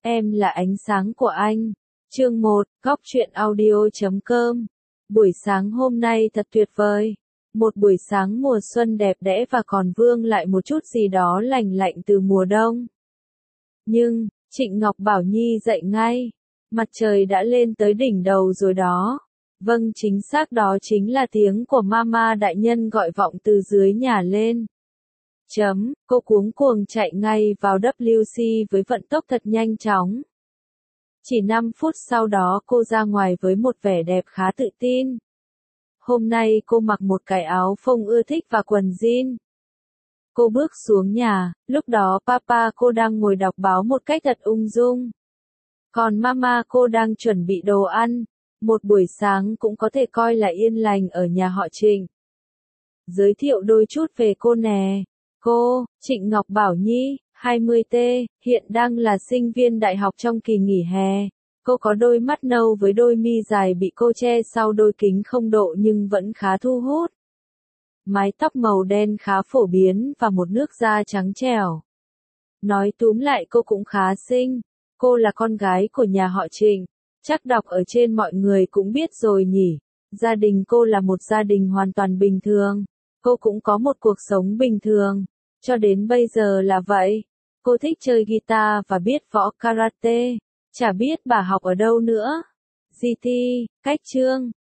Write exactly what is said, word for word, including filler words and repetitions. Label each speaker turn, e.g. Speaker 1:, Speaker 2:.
Speaker 1: Em là ánh sáng của anh. Chương một, góc truyện audio chấm com. Buổi sáng hôm nay thật tuyệt vời. Một buổi sáng mùa xuân đẹp đẽ và còn vương lại một chút gì đó lành lạnh từ mùa đông. Nhưng, Trịnh Ngọc Bảo Nhi dậy ngay. Mặt trời đã lên tới đỉnh đầu rồi đó. Vâng, chính xác, đó chính là tiếng của Mama đại nhân gọi vọng từ dưới nhà lên. Chấm, cô cuống cuồng chạy ngay vào W C với vận tốc thật nhanh chóng. Chỉ năm phút sau đó cô ra ngoài với một vẻ đẹp khá tự tin. Hôm nay cô mặc một cái áo phông ưa thích và quần jean. Cô bước xuống nhà, lúc đó papa cô đang ngồi đọc báo một cách thật ung dung. Còn mama cô đang chuẩn bị đồ ăn. Một buổi sáng cũng có thể coi là yên lành ở nhà họ Trịnh. Giới thiệu đôi chút về cô nè. Cô, Trịnh Ngọc Bảo Nhi, hai mươi tuổi, hiện đang là sinh viên đại học trong kỳ nghỉ hè. Cô có đôi mắt nâu với đôi mi dài bị cô che sau đôi kính không độ nhưng vẫn khá thu hút. Mái tóc màu đen khá phổ biến và một nước da trắng trẻo. Nói túm lại cô cũng khá xinh. Cô là con gái của nhà họ Trịnh. Chắc đọc ở trên mọi người cũng biết rồi nhỉ. Gia đình cô là một gia đình hoàn toàn bình thường. Cô cũng có một cuộc sống bình thường. Cho đến bây giờ là vậy. Cô thích chơi guitar và biết võ karate. Chả biết bà học ở đâu nữa. giê tê, cách chương,